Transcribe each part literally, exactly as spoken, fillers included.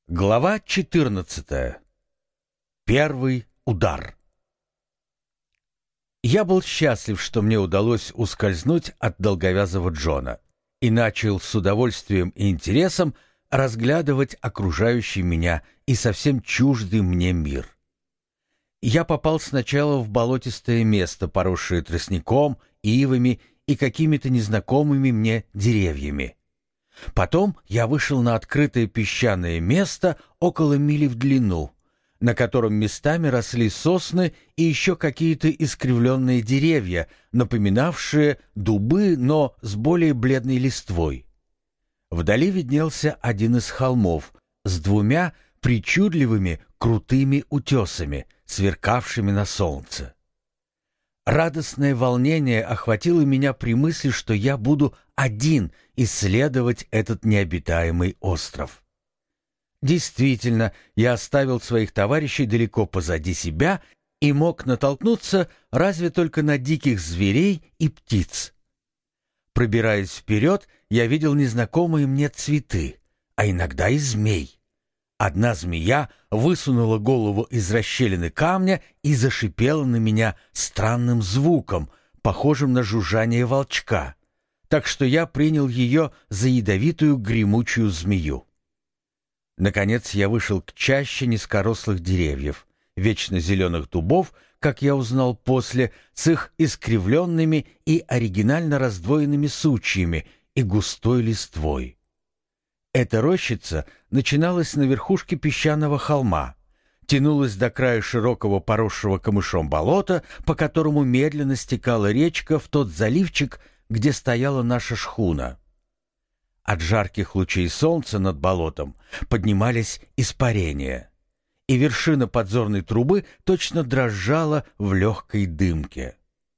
Глава четырнадцатая. Первый удар. Я был счастлив, что мне удалось ускользнуть от долговязого Джона, и начал с удовольствием и интересом разглядывать окружающий меня и совсем чуждый мне мир. Я попал сначала в болотистое место, поросшее тростником, ивами и какими-то незнакомыми мне деревьями. Потом я вышел на открытое песчаное место около мили в длину, на котором местами росли сосны и еще какие-то искривленные деревья, напоминавшие дубы, но с более бледной листвой. Вдали виднелся один из холмов с двумя причудливыми крутыми утесами, сверкавшими на солнце. Радостное волнение охватило меня при мысли, что я буду один исследовать этот необитаемый остров. Действительно, я оставил своих товарищей далеко позади себя и мог натолкнуться разве только на диких зверей и птиц. Пробираясь вперед, я видел незнакомые мне цветы, а иногда и змей. Одна змея высунула голову из расщелины камня и зашипела на меня странным звуком, похожим на жужжание волчка, так что я принял ее за ядовитую гремучую змею. Наконец я вышел к чаще низкорослых деревьев, вечно зеленых дубов, как я узнал после, с их искривленными и оригинально раздвоенными сучьями и густой листвой. Эта рощица начиналась на верхушке песчаного холма, тянулась до края широкого поросшего камышом болота, по которому медленно стекала речка в тот заливчик, где стояла наша шхуна. От жарких лучей солнца над болотом поднимались испарения, и вершина подзорной трубы точно дрожала в легкой дымке.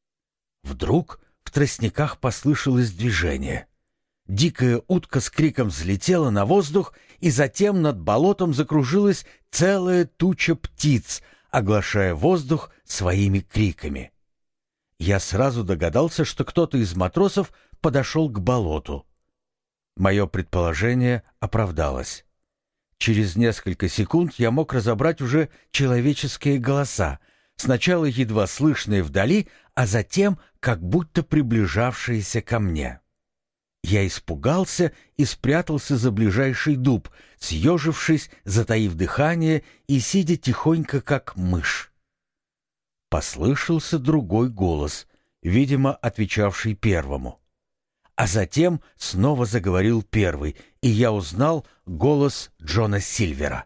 Вдруг в тростниках послышалось движение. Дикая утка с криком взлетела на воздух, и затем над болотом закружилась целая туча птиц, оглашая воздух своими криками. Я сразу догадался, что кто-то из матросов подошел к болоту. Мое предположение оправдалось. Через несколько секунд я мог разобрать уже человеческие голоса, сначала едва слышные вдали, а затем как будто приближавшиеся ко мне. Я испугался и спрятался за ближайший дуб, съежившись, затаив дыхание и сидя тихонько, как мышь. Послышался другой голос, видимо, отвечавший первому. А затем снова заговорил первый, и я узнал голос Джона Сильвера.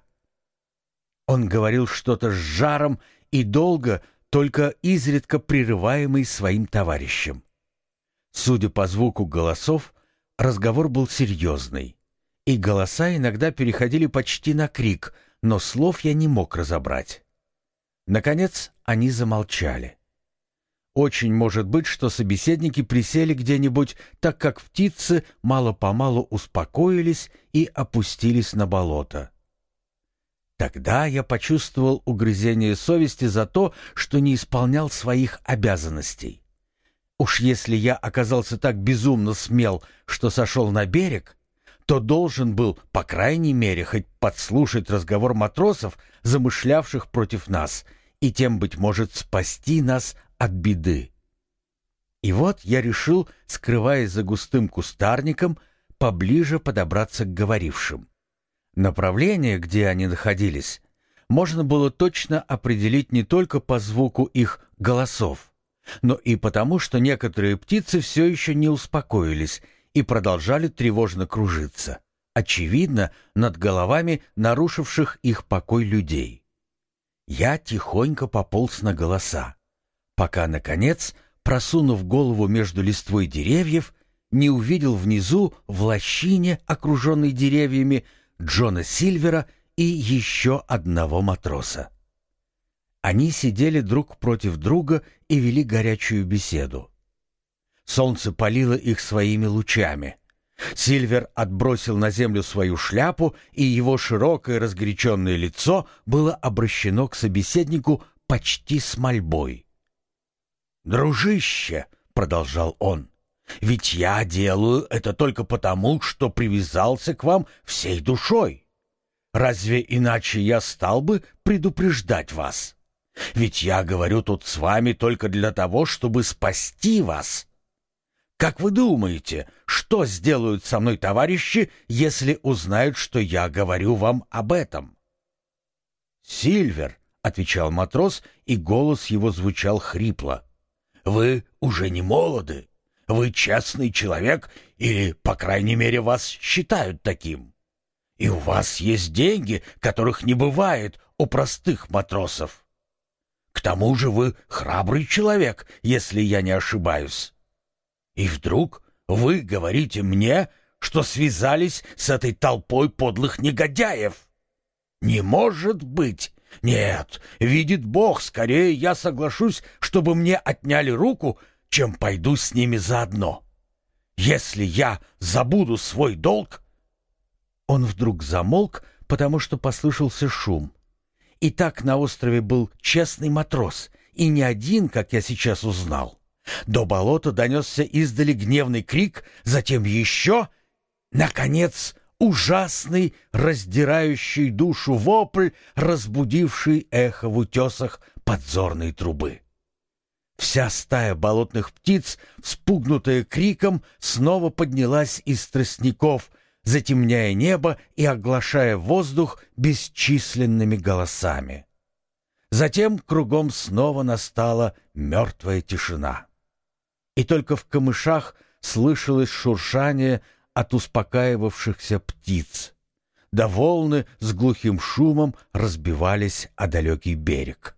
Он говорил что-то с жаром и долго, только изредка прерываемый своим товарищем. Судя по звуку голосов, разговор был серьезный, и голоса иногда переходили почти на крик, но слов я не мог разобрать. Наконец они замолчали. Очень может быть, что собеседники присели где-нибудь, так как птицы мало-помалу успокоились и опустились на болото. Тогда я почувствовал угрызение совести за то, что не исполнял своих обязанностей. Уж если я оказался так безумно смел, что сошел на берег, то должен был, по крайней мере, хоть подслушать разговор матросов, замышлявших против нас, и тем, быть может, спасти нас от беды. И вот я решил, скрываясь за густым кустарником, поближе подобраться к говорившим. Направление, где они находились, можно было точно определить не только по звуку их голосов, но и потому, что некоторые птицы все еще не успокоились и продолжали тревожно кружиться, очевидно, над головами нарушивших их покой людей. Я тихонько пополз на голоса, пока, наконец, просунув голову между листвой деревьев, не увидел внизу, в лощине, окруженной деревьями, Джона Сильвера и еще одного матроса. Они сидели друг против друга и вели горячую беседу. Солнце палило их своими лучами. Сильвер отбросил на землю свою шляпу, и его широкое разгоряченное лицо было обращено к собеседнику почти с мольбой. «Дружище», — продолжал он, — «ведь я делаю это только потому, что привязался к вам всей душой. разве иначе я стал бы предупреждать вас? Ведь я говорю тут с вами только для того, чтобы спасти вас. Как вы думаете, что сделают со мной товарищи, если узнают, что я говорю вам об этом?» «Сильвер», — отвечал матрос, и голос его звучал хрипло, — «вы уже не молоды. Вы честный человек, или, по крайней мере, вас считают таким. И у вас есть деньги, которых не бывает у простых матросов. К тому же вы храбрый человек, если я не ошибаюсь. И вдруг вы говорите мне, что связались с этой толпой подлых негодяев? Не может быть! Нет, видит Бог, скорее я соглашусь, чтобы мне отняли руку, чем пойду с ними заодно. Если я забуду свой долг...» Он вдруг замолк, потому что послышался шум. И так на острове был честный матрос, и не один, как я сейчас узнал. До болота донесся издали гневный крик, затем еще, наконец, ужасный, раздирающий душу вопль, разбудивший эхо в утесах подзорной трубы. Вся стая болотных птиц, вспугнутая криком, снова поднялась из тростников, затемняя небо и оглашая воздух бесчисленными голосами. Затем кругом снова настала мертвая тишина. И только в камышах слышалось шуршание от успокаивавшихся птиц, да волны с глухим шумом разбивались о далекий берег.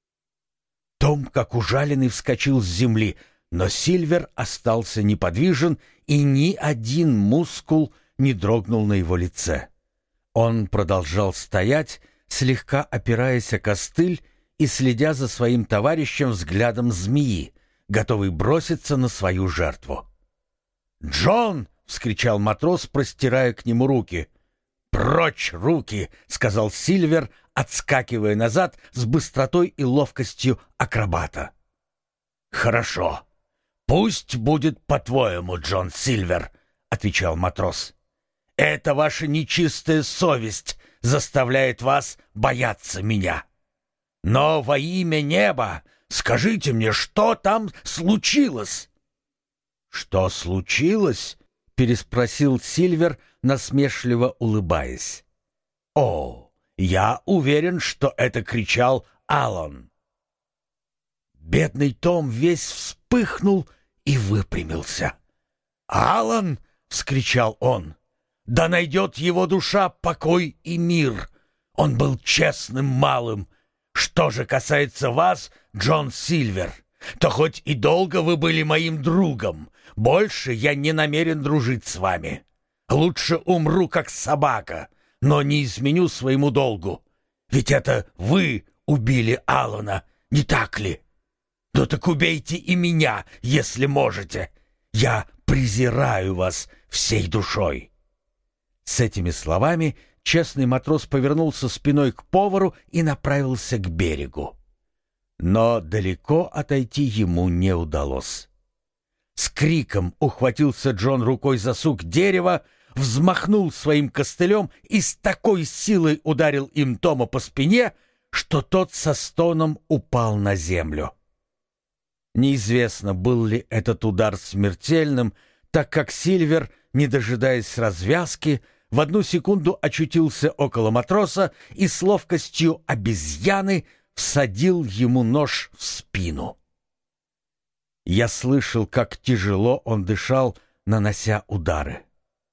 Том, как ужаленный, вскочил с земли, но Сильвер остался неподвижен, и ни один мускул не дрогнул на его лице. Он продолжал стоять, слегка опираясь о костыль и следя за своим товарищем взглядом змеи, готовый броситься на свою жертву. «Джон!» — вскричал матрос, простирая к нему руки. «Прочь руки!» — сказал Сильвер, отскакивая назад с быстротой и ловкостью акробата. «Хорошо. Пусть будет по-твоему, Джон Сильвер», — отвечал матрос. «Это ваша нечистая совесть заставляет вас бояться меня. Но во имя неба скажите мне, что там случилось?» «Что случилось?» — переспросил Сильвер, насмешливо улыбаясь. «О, я уверен, что это кричал Аллан». Бедный Том весь вспыхнул и выпрямился. «Аллан!» — вскричал он. «Да найдет его душа покой и мир! Он был честным малым. Что же касается вас, Джон Сильвер, то хоть и долго вы были моим другом, больше я не намерен дружить с вами. Лучше умру, как собака, но не изменю своему долгу. Ведь это вы убили Аллана, не так ли? Ну так убейте и меня, если можете. Я презираю вас всей душой». С этими словами честный матрос повернулся спиной к повару и направился к берегу. Но далеко отойти ему не удалось. С криком ухватился Джон рукой за сук дерева, взмахнул своим костылем и с такой силой ударил им Тома по спине, что тот со стоном упал на землю. Неизвестно, был ли этот удар смертельным, так как Сильвер, не дожидаясь развязки, в одну секунду очутился около матроса и с ловкостью обезьяны всадил ему нож в спину. Я слышал, как тяжело он дышал, нанося удары.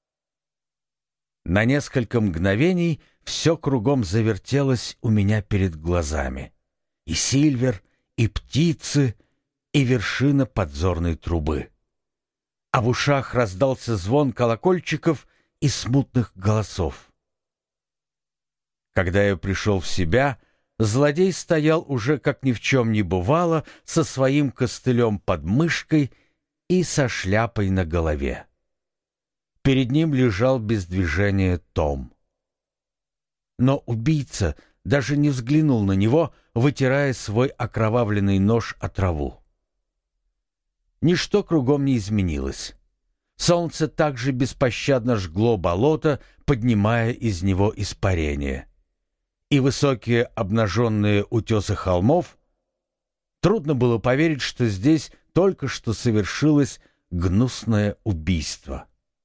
На несколько мгновений все кругом завертелось у меня перед глазами. И Сильвер, и птицы, и вершина подзорной трубы. А в ушах раздался звон колокольчиков и смутных голосов. Когда я пришел в себя, злодей стоял уже, как ни в чем не бывало, со своим костылем под мышкой и со шляпой на голове. Перед ним лежал без движения Том. Но убийца даже не взглянул на него, вытирая свой окровавленный нож о траву. Ничто кругом не изменилось. Солнце также беспощадно жгло болото, поднимая из него испарение. И высокие обнаженные утесы холмов. Трудно было поверить, что здесь только что совершилось гнусное убийство.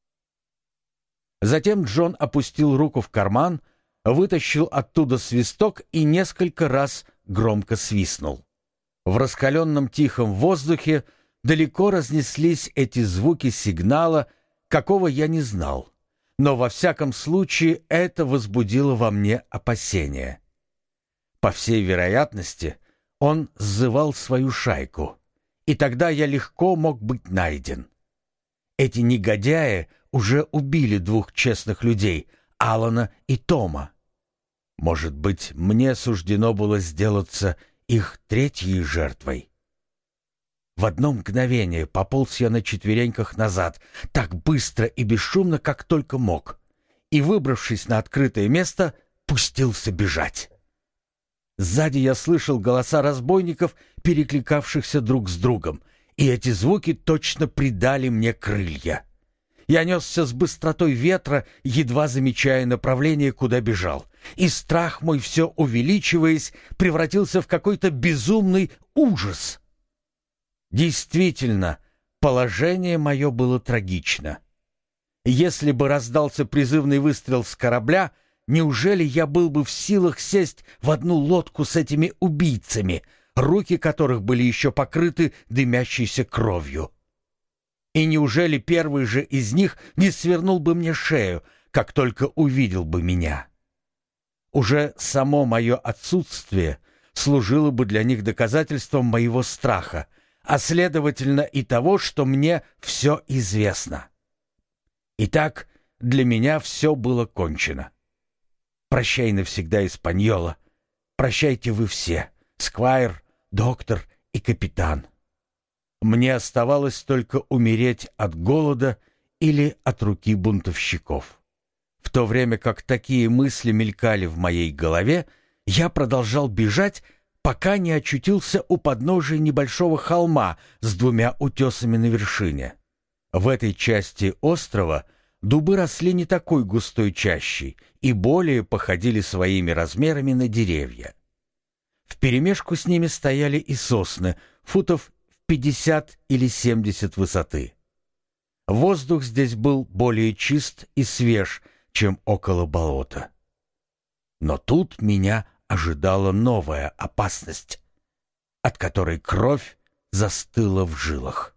Затем Джон опустил руку в карман, вытащил оттуда свисток и несколько раз громко свистнул. В раскаленном тихом воздухе далеко разнеслись эти звуки сигнала, какого я не знал, но во всяком случае это возбудило во мне опасения. По всей вероятности, он сзывал свою шайку, и тогда я легко мог быть найден. Эти негодяи уже убили двух честных людей, Алана и Тома. Может быть, мне суждено было сделаться их третьей жертвой. В одно мгновение пополз я на четвереньках назад, так быстро и бесшумно, как только мог, и, выбравшись на открытое место, пустился бежать. Сзади я слышал голоса разбойников, перекликавшихся друг с другом, и эти звуки точно придали мне крылья. Я несся с быстротой ветра, едва замечая направление, куда бежал, и страх мой, все увеличиваясь, превратился в какой-то безумный ужас. Действительно, положение мое было трагично. Если бы раздался призывный выстрел с корабля, неужели я был бы в силах сесть в одну лодку с этими убийцами, руки которых были еще покрыты дымящейся кровью? И неужели первый же из них не свернул бы мне шею, как только увидел бы меня? Уже само мое отсутствие служило бы для них доказательством моего страха, а следовательно и того, что мне все известно. Итак, для меня все было кончено. Прощай навсегда, Испаньола. Прощайте вы все, сквайр, доктор и капитан. Мне оставалось только умереть от голода или от руки бунтовщиков. В то время как такие мысли мелькали в моей голове, я продолжал бежать, пока не очутился у подножия небольшого холма с двумя утесами на вершине. В этой части острова дубы росли не такой густой чащей и более походили своими размерами на деревья. Вперемешку с ними стояли и сосны, футов пятьдесят или семьдесят высоты. Воздух здесь был более чист и свеж, чем около болота. Но тут меня ожидала новая опасность, от которой кровь застыла в жилах.